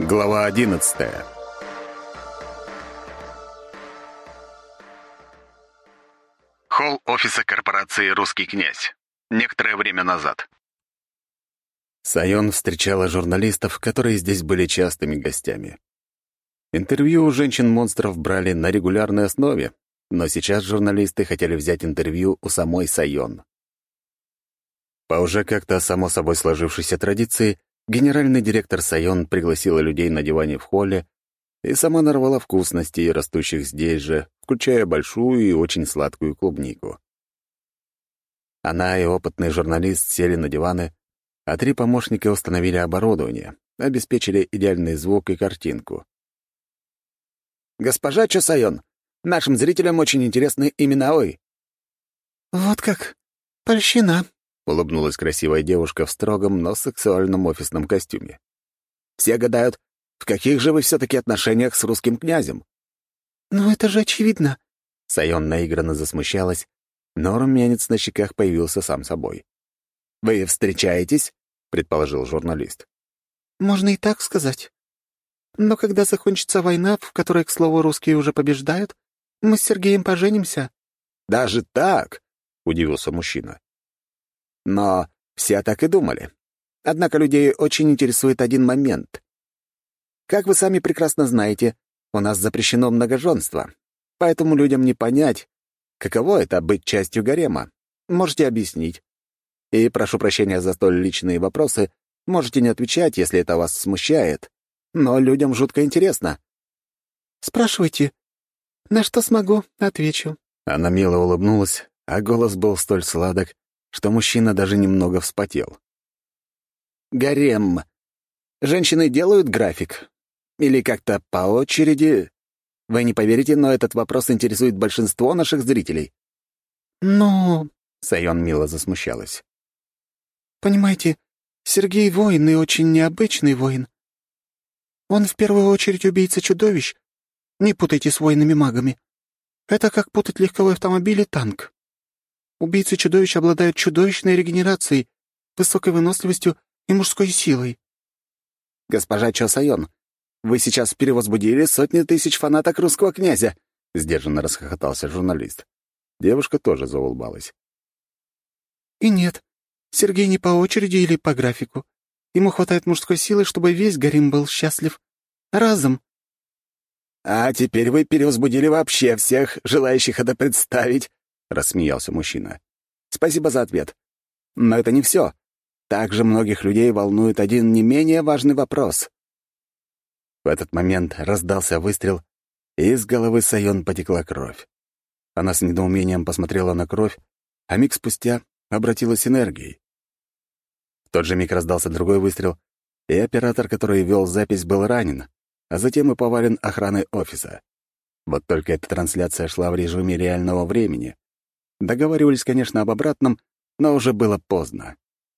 Глава 11. Холл офиса корпорации «Русский князь». Некоторое время назад. Сайон встречала журналистов, которые здесь были частыми гостями. Интервью у женщин-монстров брали на регулярной основе, но сейчас журналисты хотели взять интервью у самой Сайон. По уже как-то само собой сложившейся традиции, генеральный директор Сайон пригласила людей на диване в холле и сама нарвала вкусностей, растущих здесь же, включая большую и очень сладкую клубнику. Она и опытный журналист сели на диваны, а 3 помощника установили оборудование, обеспечили идеальный звук и картинку. «Госпожа Чо Сайон, нашим зрителям очень интересны имена вы». «Вот как? Польщена», — улыбнулась красивая девушка в строгом, но сексуальном офисном костюме. «Все гадают, в каких же вы все-таки отношениях с русским князем?» «Ну, это же очевидно». Сайон наигранно засмущалась, но румянец на щеках появился сам собой. «Вы встречаетесь?» — предположил журналист. «Можно и так сказать. Но когда закончится война, в которой, к слову, русские уже побеждают, мы с Сергеем поженимся». «Даже так?» — удивился мужчина. «Но все так и думали. Однако людей очень интересует один момент. Как вы сами прекрасно знаете, у нас запрещено многоженство, поэтому людям не понять, каково это — быть частью гарема. Можете объяснить. И прошу прощения за столь личные вопросы, можете не отвечать, если это вас смущает, но людям жутко интересно». «Спрашивайте. На что смогу, отвечу». Она мило улыбнулась, а голос был столь сладок, что мужчина даже немного вспотел. «Гарем. Женщины делают график? Или как-то по очереди? Вы не поверите, но этот вопрос интересует большинство наших зрителей». «Ну...» — Сайон мило засмущалась. «Понимаете, Сергей воин и очень необычный воин. Он в первую очередь убийца чудовищ. Не путайте с воинами-магами. Это как путать легковой автомобиль и танк. Убийцы чудовищ обладают чудовищной регенерацией, высокой выносливостью и мужской силой». «Госпожа Чо Сайон, вы сейчас перевозбудили сотни тысяч фанаток русского князя», — сдержанно расхохотался журналист. Девушка тоже заулыбалась. «И нет, Сергей не по очереди или по графику. Ему хватает мужской силы, чтобы весь гарем был счастлив. Разом». «А теперь вы перевозбудили вообще всех желающих это представить», — рассмеялся мужчина. «Спасибо за ответ. Но это не все. Также многих людей волнует один не менее важный вопрос». В этот момент раздался выстрел, и из головы Сайон потекла кровь. Она с недоумением посмотрела на кровь, а миг спустя обратилась энергией. В тот же миг раздался другой выстрел, и оператор, который вел запись, был ранен, а затем и повален охраной офиса. Вот только эта трансляция шла в режиме реального времени. Договаривались, конечно, об обратном, но уже было поздно.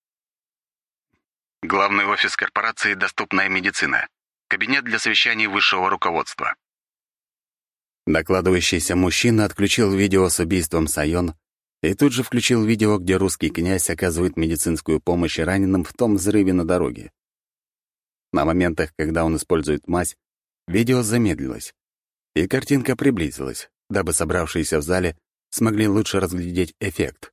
Главный офис корпорации «Доступная медицина». Кабинет для совещаний высшего руководства. Докладывающийся мужчина отключил видео с убийством Сайон и тут же включил видео, где русский князь оказывает медицинскую помощь раненым в том взрыве на дороге. На моментах, когда он использует мазь, видео замедлилось, и картинка приблизилась, дабы собравшиеся в зале смогли лучше разглядеть эффект.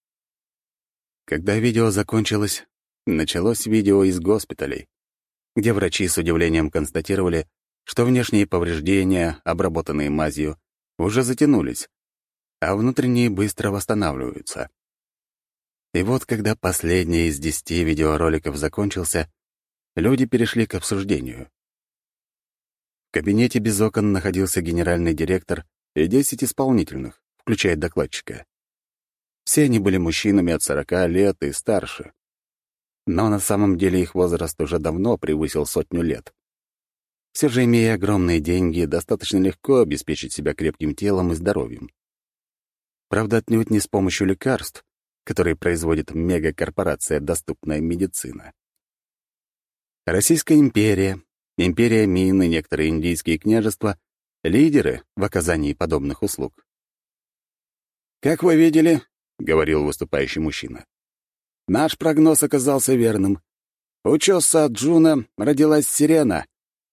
Когда видео закончилось, началось видео из госпиталей, где врачи с удивлением констатировали, что внешние повреждения, обработанные мазью, уже затянулись, а внутренние быстро восстанавливаются. И вот, когда последний из 10 видеороликов закончился, люди перешли к обсуждению. В кабинете без окон находился генеральный директор и 10 исполнительных, включая докладчика. Все они были мужчинами от 40 лет и старше. Но на самом деле их возраст уже давно превысил 100 лет. Все же, имея огромные деньги, достаточно легко обеспечить себя крепким телом и здоровьем. Правда, отнюдь не с помощью лекарств, которые производит мегакорпорация «Доступная медицина». Российская империя, империя Мин и некоторые индийские княжества — лидеры в оказании подобных услуг. «Как вы видели, — говорил выступающий мужчина, — наш прогноз оказался верным. У Чоса Джуна родилась сирена,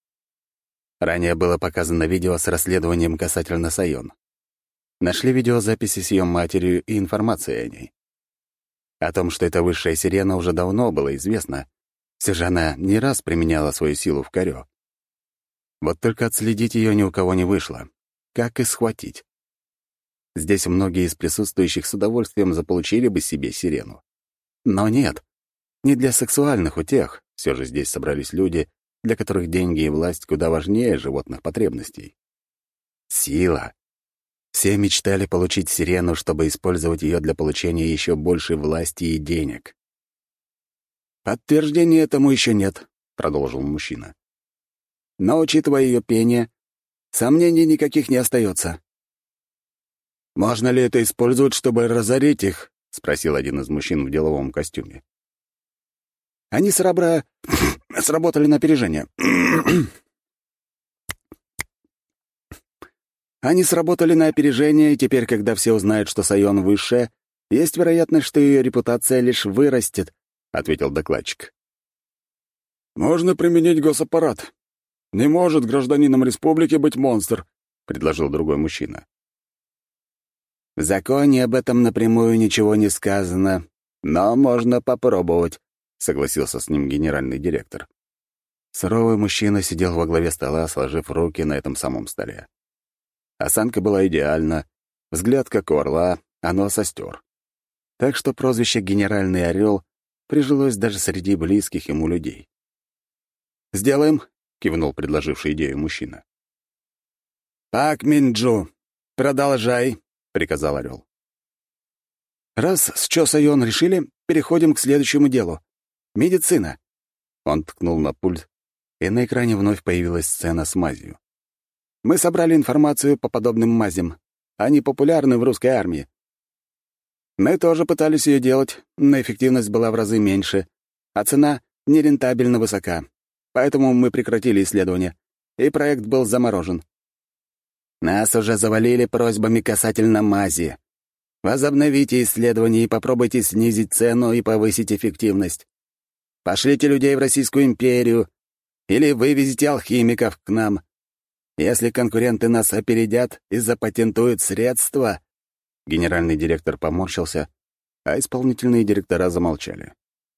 Ранее было показано видео с расследованием касательно Сайон. Нашли видеозаписи с ее матерью и информацией о ней. О том, что это высшая сирена, уже давно было известно. Все же она не раз применяла свою силу в Корё. Вот только отследить ее ни у кого не вышло. Как и схватить? Здесь многие из присутствующих с удовольствием заполучили бы себе сирену. Но нет, не для сексуальных утех. Все же здесь собрались люди, для которых деньги и власть куда важнее животных потребностей. Сила. Все мечтали получить сирену, чтобы использовать ее для получения еще большей власти и денег. «Подтверждения этому еще нет», — продолжил мужчина. «Но, учитывая ее пение, сомнений никаких не остается». «Можно ли это использовать, чтобы разорить их?» — спросил один из мужчин в деловом костюме. «Они сработали на опережение». Они сработали на опережение, и теперь, когда все узнают, что Сайон высшая, есть вероятность, что ее репутация лишь вырастет», — ответил докладчик. «Можно применить госаппарат. Не может гражданином республики быть монстр», — предложил другой мужчина. «В законе об этом напрямую ничего не сказано, но можно попробовать», — согласился с ним генеральный директор. Суровый мужчина сидел во главе стола, сложив руки на этом самом столе. Осанка была идеальна, взгляд как у орла, а нос остер. Так что прозвище «Генеральный орел» прижилось даже среди близких ему людей. «Сделаем», — кивнул предложивший идею мужчина. «Пак Минджу, продолжай», — приказал орел. «Раз с Чо Сайон решили, переходим к следующему делу. Медицина». Он ткнул на пульт, и на экране вновь появилась сцена с мазью. «Мы собрали информацию по подобным мазям. Они популярны в русской армии. Мы тоже пытались ее делать, но эффективность была в разы меньше, а цена нерентабельно высока. Поэтому мы прекратили исследование, и проект был заморожен. Нас уже завалили просьбами касательно мази. Возобновите исследования и попробуйте снизить цену и повысить эффективность. Пошлите людей в Российскую империю или вывезите алхимиков к нам. Если конкуренты нас опередят и запатентуют средства...» Генеральный директор поморщился, а исполнительные директора замолчали.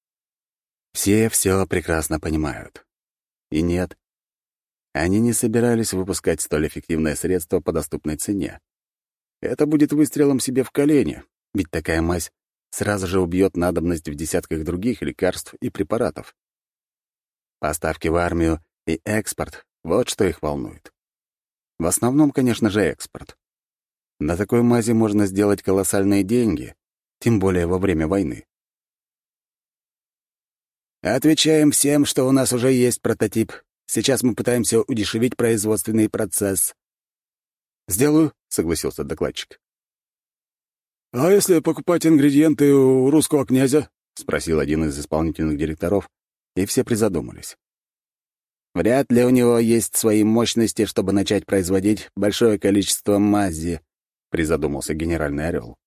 Все прекрасно понимают. И нет, они не собирались выпускать столь эффективное средство по доступной цене. Это будет выстрелом себе в колени, ведь такая мазь сразу же убьет надобность в десятках других лекарств и препаратов. Поставки в армию и экспорт — вот что их волнует. В основном, конечно же, экспорт. На такой мази можно сделать колоссальные деньги, тем более во время войны. «Отвечаем всем, что у нас уже есть прототип. Сейчас мы пытаемся удешевить производственный процесс». «Сделаю», — согласился докладчик. «А если покупать ингредиенты у русского князя?» — спросил один из исполнительных директоров, и все призадумались. «Вряд ли у него есть свои мощности, чтобы начать производить большое количество мази», — призадумался генеральный орел.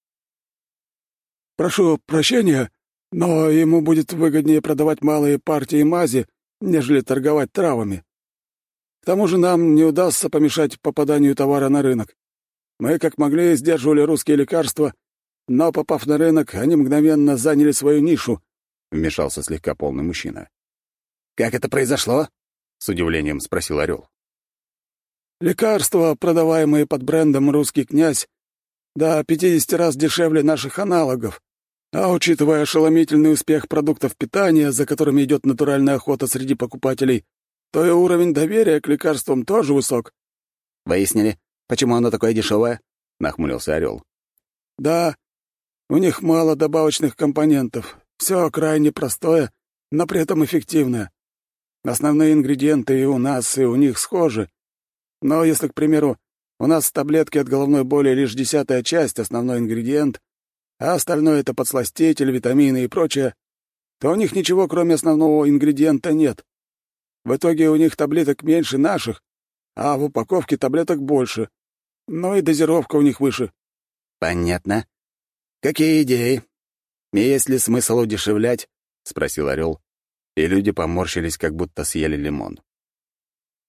«Прошу прощения, но ему будет выгоднее продавать малые партии мази, нежели торговать травами. К тому же нам не удастся помешать попаданию товара на рынок. Мы, как могли, сдерживали русские лекарства, но, попав на рынок, они мгновенно заняли свою нишу», — вмешался слегка полный мужчина. «Как это произошло?» — с удивлением спросил орел. «Лекарства, продаваемые под брендом «Русский князь», до 50 раз дешевле наших аналогов. А учитывая ошеломительный успех продуктов питания, за которыми идет натуральная охота среди покупателей, то и уровень доверия к лекарствам тоже высок». «Выяснили, почему оно такое дешевое?» — нахмурился орел. «Да, у них мало добавочных компонентов. Все крайне простое, но при этом эффективное. Основные ингредиенты и у нас, и у них схожи. Но если, к примеру, у нас в таблетке от головной боли лишь 10-я часть, основной ингредиент, а остальное — это подсластитель, витамины и прочее, то у них ничего, кроме основного ингредиента, нет. В итоге у них таблеток меньше наших, а в упаковке таблеток больше. Ну и дозировка у них выше». «Понятно. Какие идеи? Есть ли смысл удешевлять?» — спросил орел, и люди поморщились, как будто съели лимон.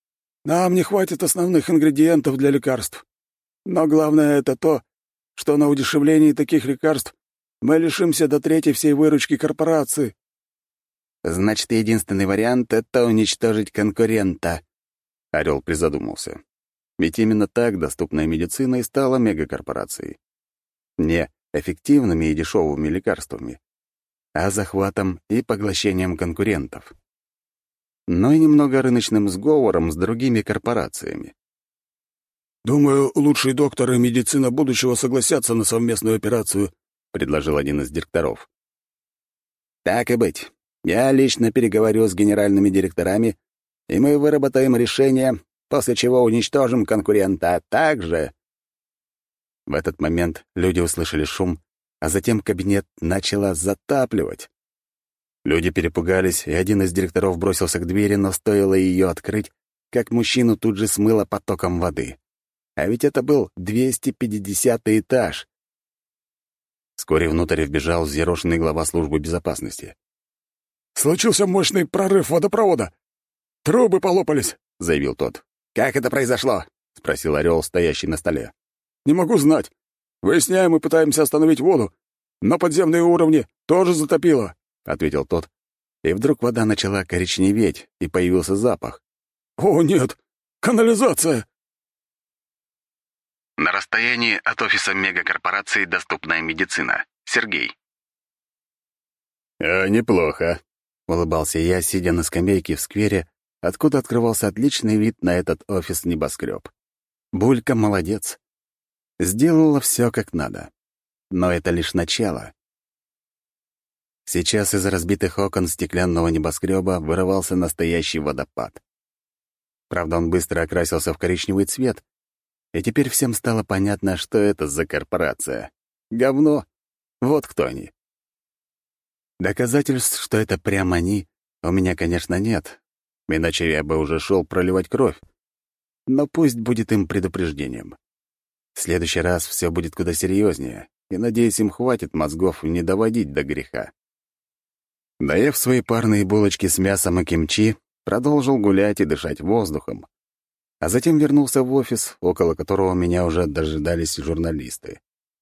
Нам не хватит основных ингредиентов для лекарств. Но главное — это то, что на удешевлении таких лекарств мы лишимся до трети всей выручки корпорации». «Значит, единственный вариант — это уничтожить конкурента», — Орел призадумался. Ведь именно так доступная медицина и стала мегакорпорацией. Не эффективными и дешевыми лекарствами, а захватом и поглощением конкурентов. Но и немного рыночным сговором с другими корпорациями. «Думаю, лучшие докторы и медицина будущего согласятся на совместную операцию», — предложил один из директоров. Так и быть. Я лично переговорю с генеральными директорами, и мы выработаем решение, после чего уничтожим конкурента, а также...» В этот момент люди услышали шум, а затем кабинет начало затапливать. Люди перепугались, и один из директоров бросился к двери, но стоило ее открыть, как мужчину тут же смыло потоком воды. А ведь это был 250-й этаж. Вскоре внутрь вбежал взъерошенный глава службы безопасности. «Случился мощный прорыв водопровода. Трубы полопались», — заявил тот. «Как это произошло?» — спросил Орел, стоящий на столе. «Не могу знать. Выясняем и пытаемся остановить воду, но подземные уровни тоже затопило», — ответил тот. И вдруг вода начала коричневеть, и появился запах. «О, нет! Канализация!» На расстоянии от офиса мегакорпорации «Доступная медицина». Сергей. Неплохо», — улыбался я, сидя на скамейке в сквере, откуда открывался отличный вид на этот офис-небоскреб. Булька молодец. Сделала все как надо. Но это лишь начало. Сейчас из разбитых окон стеклянного небоскреба вырывался настоящий водопад. Правда, он быстро окрасился в коричневый цвет, и теперь всем стало понятно, что это за корпорация. Говно. Вот кто они. Доказательств, что это прямо они, у меня, конечно, нет, иначе я бы уже шел проливать кровь. Но пусть будет им предупреждением. В следующий раз все будет куда серьезнее, и, надеюсь, им хватит мозгов не доводить до греха. Доев свои парные булочки с мясом и кимчи, продолжил гулять и дышать воздухом, а затем вернулся в офис, около которого меня уже дожидались журналисты.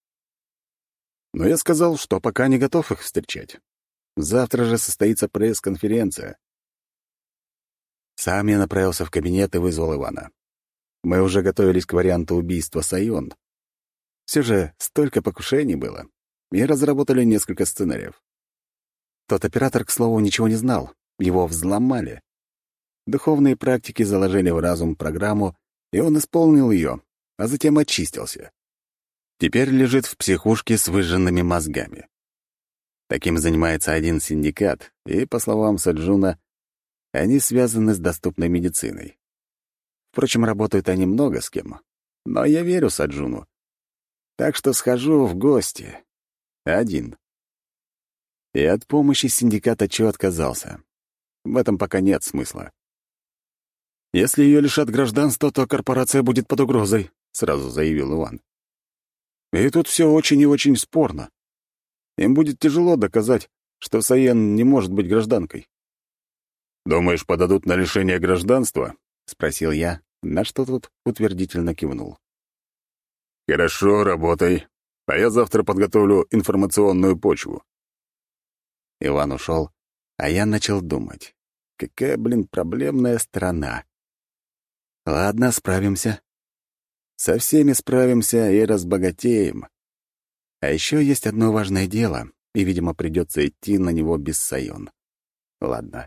Но я сказал, что пока не готов их встречать. Завтра же состоится пресс-конференция. Сам я направился в кабинет и вызвал Ивана. Мы уже готовились к варианту убийства Сайон. Все же столько покушений было, и разработали несколько сценариев. Тот оператор, к слову, ничего не знал, его взломали. Духовные практики заложили в разум программу, и он исполнил ее, а затем очистился. Теперь лежит в психушке с выжженными мозгами. Таким занимается один синдикат, и, по словам Саджуна, они связаны с доступной медициной. Впрочем, работают они много с кем, но я верю Саджуну. Так что схожу в гости. Один. И от помощи синдиката Чо отказался. В этом пока нет смысла. «Если ее лишат гражданства, то корпорация будет под угрозой», — сразу заявил Иван. «И тут все очень и очень спорно. Им будет тяжело доказать, что Саен не может быть гражданкой». «Думаешь, подадут на лишение гражданства?» — спросил я, на что тут утвердительно кивнул. «Хорошо, работай, а я завтра подготовлю информационную почву». Иван ушел, а я начал думать. Какая, проблемная страна. Ладно, справимся. Со всеми справимся и разбогатеем. А еще есть одно важное дело, и, видимо, придется идти на него без Сайон. Ладно.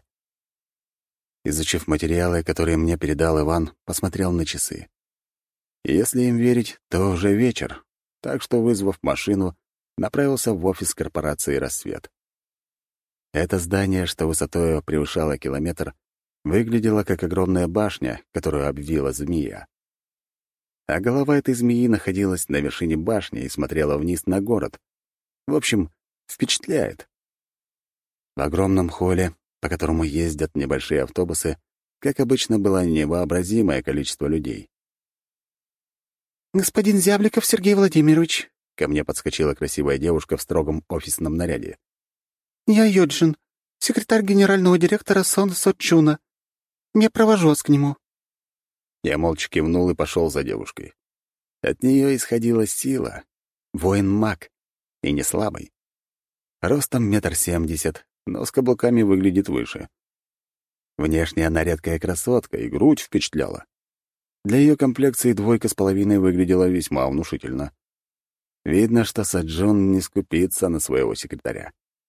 Изучив материалы, которые мне передал Иван, посмотрел на часы. И если им верить, то уже вечер, так что, вызвав машину, направился в офис корпорации «Рассвет». Это здание, что высотой превышало километр, выглядело как огромная башня, которую обвила змея. А голова этой змеи находилась на вершине башни и смотрела вниз на город. В общем, впечатляет. В огромном холле, по которому ездят небольшие автобусы, как обычно, было невообразимое количество людей. «Господин Зябликов Сергей Владимирович», — ко мне подскочила красивая девушка в строгом офисном наряде. «Я Йоджин, секретарь генерального директора Сон Сочуна. Я провожу вас к нему». Я молча кивнул и пошел за девушкой. От нее исходила сила. Воин-маг. И не слабый. Ростом 1,70 м, но с каблуками выглядит выше. Внешне она редкая красотка, и грудь впечатляла. Для ее комплекции 2,5 выглядела весьма внушительно. Видно, что Саджун не скупится на своего секретаря.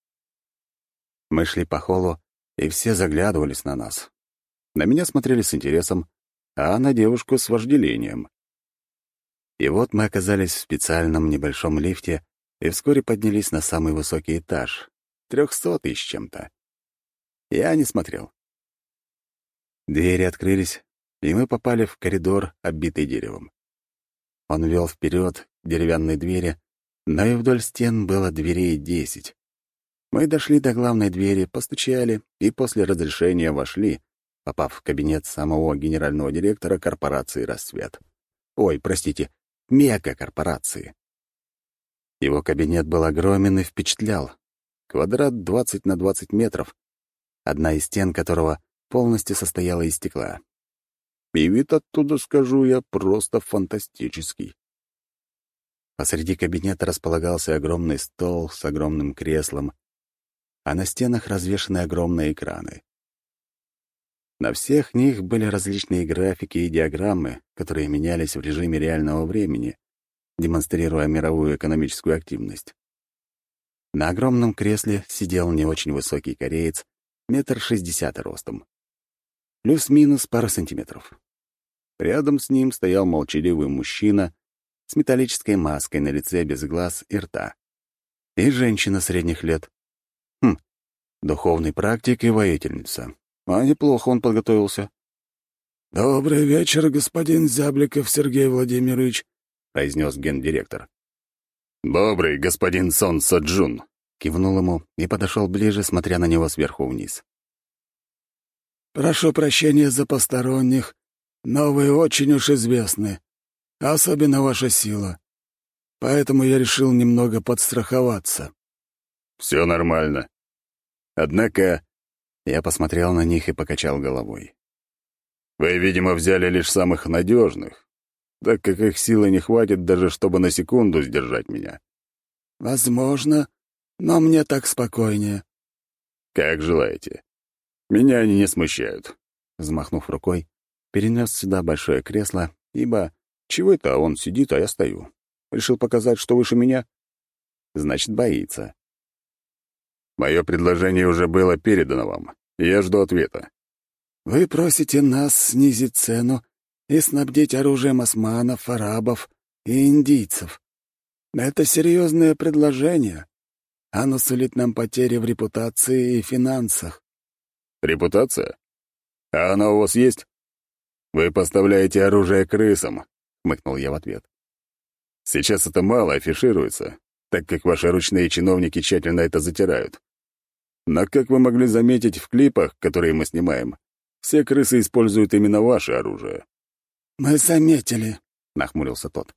Мы шли по холлу, и все заглядывались на нас. На меня смотрели с интересом, а на девушку с вожделением. И вот мы оказались в специальном небольшом лифте и вскоре поднялись на самый высокий этаж, 300-й с чем-то. Я не смотрел. Двери открылись, и мы попали в коридор, оббитый деревом. Он вел вперед к деревянной двери, но и вдоль стен было дверей 10. Мы дошли до главной двери, постучали и после разрешения вошли, попав в кабинет самого генерального директора корпорации «Рассвет». Ой, простите, мегакорпорации. Его кабинет был огромен и впечатлял. Квадрат 20 на 20 метров, одна из стен которого полностью состояла из стекла. И вид оттуда, скажу я, просто фантастический. Посреди кабинета располагался огромный стол с огромным креслом, а на стенах развешаны огромные экраны. На всех них были различные графики и диаграммы, которые менялись в режиме реального времени, демонстрируя мировую экономическую активность. На огромном кресле сидел не очень высокий кореец, 1,60 м ростом. Плюс-минус пару сантиметров. Рядом с ним стоял молчаливый мужчина с металлической маской на лице без глаз и рта. И женщина средних лет. Духовный практик и воительница. А неплохо он подготовился. «Добрый вечер, господин Зябликов Сергей Владимирович», — произнес гендиректор. «Добрый, господин Сон Саджун», — кивнул ему и подошел ближе, смотря на него сверху вниз. «Прошу прощения за посторонних, но вы очень уж известны, особенно ваша сила. Поэтому я решил немного подстраховаться». «Все нормально. Однако...» Я посмотрел на них и покачал головой. «Вы, видимо, взяли лишь самых надежных, так как их силы не хватит даже, чтобы на секунду сдержать меня». «Возможно, но мне так спокойнее». «Как желаете. Меня они не смущают». Взмахнув рукой, перенес сюда большое кресло, ибо чего это он сидит, а я стою? Решил показать, что выше меня? Значит, боится. Мое предложение уже было передано вам, и я жду ответа. «Вы просите нас снизить цену и снабдить оружием османов, арабов и индийцев. Это серьезное предложение. Оно сулит нам потери в репутации и финансах». «Репутация? А она у вас есть? Вы поставляете оружие крысам», — хмыкнул я в ответ. «Сейчас это мало афишируется, так как ваши ручные чиновники тщательно это затирают. Но, как вы могли заметить в клипах, которые мы снимаем, все крысы используют именно ваше оружие». «Мы заметили», — нахмурился тот.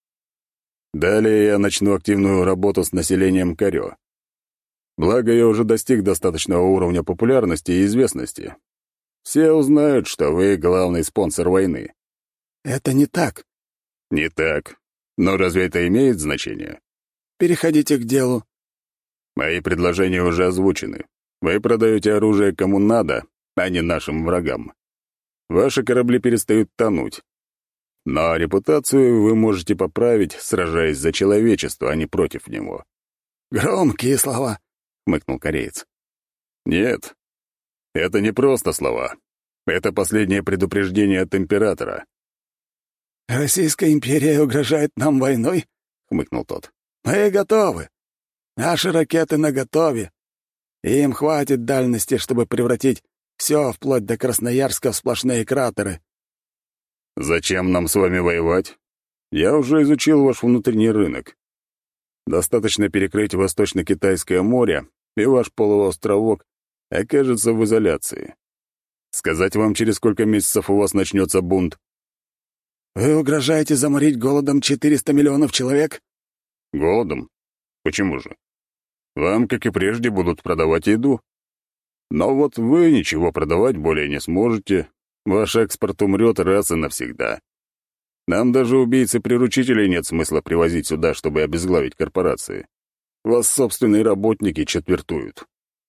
«Далее я начну активную работу с населением Корё. Благо, я уже достиг достаточного уровня популярности и известности. Все узнают, что вы главный спонсор войны». «Это не так». «Не так. Но разве это имеет значение?» «Переходите к делу». «Мои предложения уже озвучены. Вы продаете оружие кому надо, а не нашим врагам. Ваши корабли перестают тонуть. Но репутацию вы можете поправить, сражаясь за человечество, а не против него». «Громкие слова», — хмыкнул кореец. «Нет, это не просто слова. Это последнее предупреждение от императора». «Российская империя угрожает нам войной?» — хмыкнул тот. «Мы готовы. Наши ракеты наготове. Им хватит дальности, чтобы превратить все, вплоть до Красноярска, в сплошные кратеры». «Зачем нам с вами воевать? Я уже изучил ваш внутренний рынок. Достаточно перекрыть Восточно-Китайское море, и ваш полуостровок окажется в изоляции. Сказать вам, через сколько месяцев у вас начнется бунт?» «Вы угрожаете заморить голодом 400 миллионов человек?» «Голодом? Почему же? Вам, как и прежде, будут продавать еду. Но вот вы ничего продавать более не сможете, Ваш экспорт умрет раз и навсегда. Нам даже убийцы-приручителей нет смысла привозить сюда, чтобы обезглавить корпорации. Вас собственные работники четвертуют».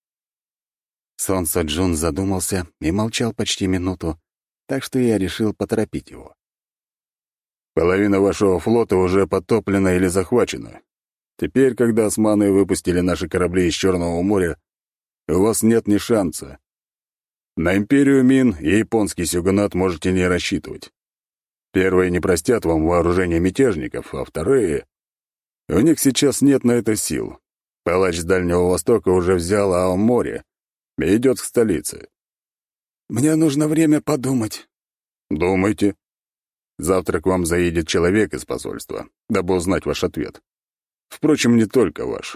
Сон Соджун задумался и молчал почти минуту, так что я решил поторопить его. «Половина вашего флота уже потоплена или захвачена. Теперь, когда османы выпустили наши корабли из Черного моря, у вас нет ни шанса. На империю Мин и японский сёгунат можете не рассчитывать. Первые не простят вам вооружение мятежников, а вторые... У них сейчас нет на это сил. Палач с Дальнего Востока уже взял Аоморе и идет к столице». «Мне нужно время подумать». «Думайте. Завтра к вам заедет человек из посольства, дабы узнать ваш ответ. Впрочем, не только ваш».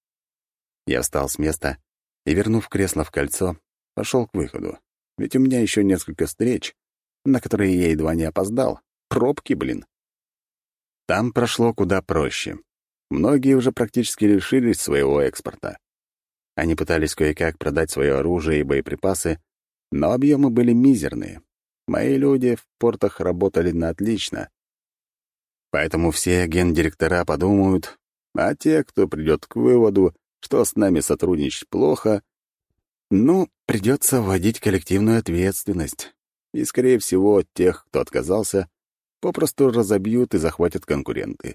Я встал с места и, вернув кресло в кольцо, пошел к выходу. Ведь у меня еще несколько встреч, на которые я едва не опоздал. Пробки, блин. Там прошло куда проще. Многие уже практически лишились своего экспорта. Они пытались кое-как продать свое оружие и боеприпасы, но объемы были мизерные. Мои люди в портах работали на отлично. Поэтому все гендиректора подумают, а те, кто придет к выводу, что с нами сотрудничать плохо, придется вводить коллективную ответственность. И, скорее всего, тех, кто отказался, попросту разобьют и захватят конкуренты.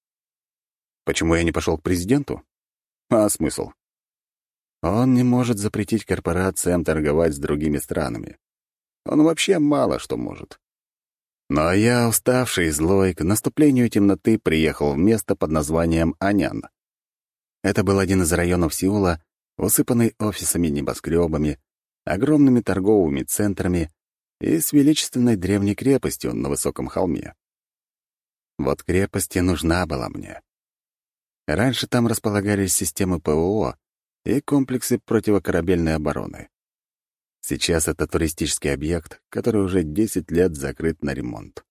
Почему я не пошел к президенту? А смысл? Он не может запретить корпорациям торговать с другими странами. Он вообще мало что может. Но я, уставший и злой, к наступлению темноты приехал в место под названием Анян. Это был один из районов Сеула, усыпанный офисами-небоскребами, огромными торговыми центрами и с величественной древней крепостью на высоком холме. Вот крепость и нужна была мне. Раньше там располагались системы ПВО и комплексы противокорабельной обороны. Сейчас это туристический объект, который уже 10 лет закрыт на ремонт.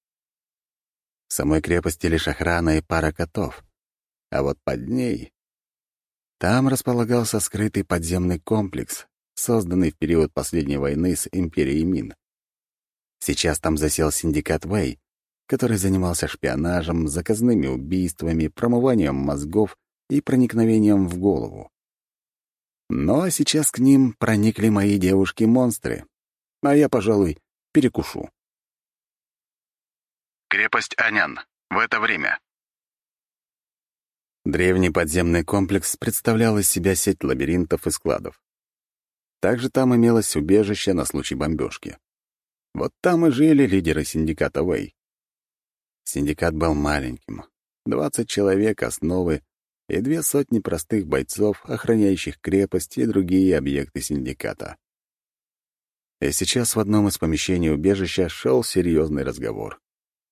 В самой крепости лишь охрана и пара котов, а вот под ней... Там располагался скрытый подземный комплекс, созданный в период последней войны с Империей Мин. Сейчас там засел синдикат Вэй, который занимался шпионажем, заказными убийствами, промыванием мозгов и проникновением в голову. Но сейчас к ним проникли мои девушки-монстры, а я, пожалуй, перекушу. Крепость Анян. В это время. Древний подземный комплекс представлял из себя сеть лабиринтов и складов. Также там имелось убежище на случай бомбежки. Вот там и жили лидеры синдиката Вэй. Синдикат был маленьким. 20 человек основы и 200 простых бойцов, охраняющих крепость и другие объекты синдиката. И сейчас в одном из помещений убежища шел серьезный разговор.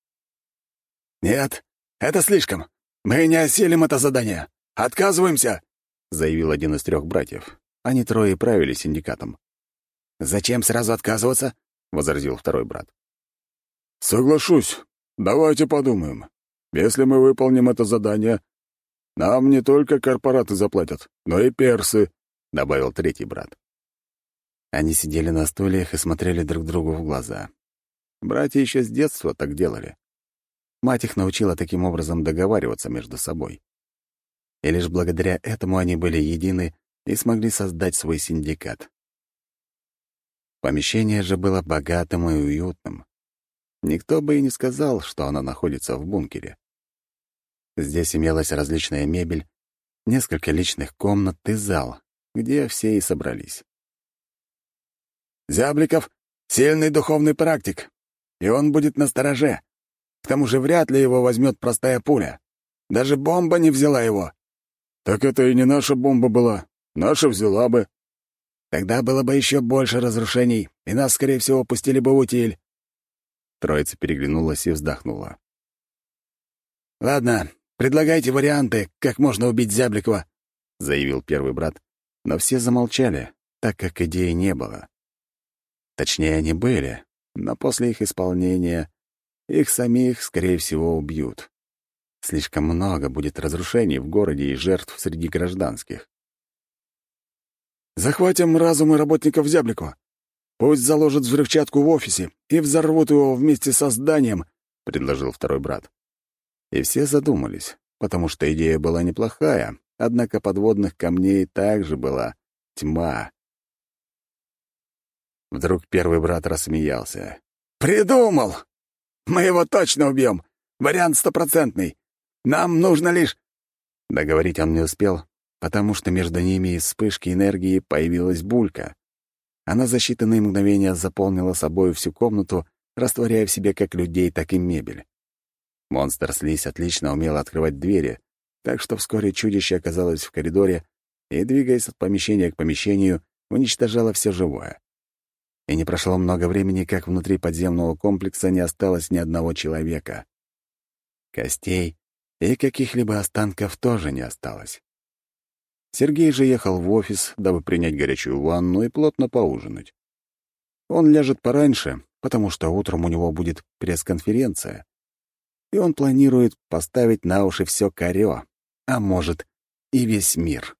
«Нет, это слишком. Мы не осилим это задание. Отказываемся!» — заявил один из 3 братьев. Они трое и правили синдикатом. «Зачем сразу отказываться?» — возразил второй брат. «Соглашусь. Давайте подумаем. Если мы выполним это задание, нам не только корпораты заплатят, но и персы», — добавил 3 брат. Они сидели на стульях и смотрели друг другу в глаза. Братья еще с детства так делали. Мать их научила таким образом договариваться между собой. И лишь благодаря этому они были едины и смогли создать свой синдикат. Помещение же было богатым и уютным. Никто бы и не сказал, что оно находится в бункере. Здесь имелась различная мебель, несколько личных комнат и зал, где все и собрались. «Зябликов — сильный духовный практик, и он будет настороже. К тому же вряд ли его возьмет простая пуля. Даже бомба не взяла его». «Так это и не наша бомба была. Наша взяла бы». «Тогда было бы еще больше разрушений, и нас, скорее всего, пустили бы в утиль». Троица переглянулась и вздохнула. «Ладно, предлагайте варианты, как можно убить Зябликова», — заявил первый брат, но все замолчали, так как идеи не было. Точнее, они были, но после их исполнения их самих, скорее всего, убьют. Слишком много будет разрушений в городе и жертв среди гражданских. «Захватим разумы работников Зябликова. Пусть заложат взрывчатку в офисе и взорвут его вместе со зданием», — предложил второй брат. И все задумались, потому что идея была неплохая, однако подводных камней также была тьма. Вдруг первый брат рассмеялся. «Придумал! Мы его точно убьем! Вариант стопроцентный! Нам нужно лишь...» Договорить он не успел, потому что между ними из вспышки энергии появилась булька. Она за считанные мгновения заполнила собой всю комнату, растворяя в себе как людей, так и мебель. Монстр-слизь отлично умела открывать двери, так что вскоре чудище оказалось в коридоре и, двигаясь от помещения к помещению, уничтожало все живое. И не прошло много времени, как внутри подземного комплекса не осталось ни одного человека. Костей и каких-либо останков тоже не осталось. Сергей же ехал в офис, дабы принять горячую ванну и плотно поужинать. Он ляжет пораньше, потому что утром у него будет пресс-конференция, и он планирует поставить на уши все корё, а может, и весь мир.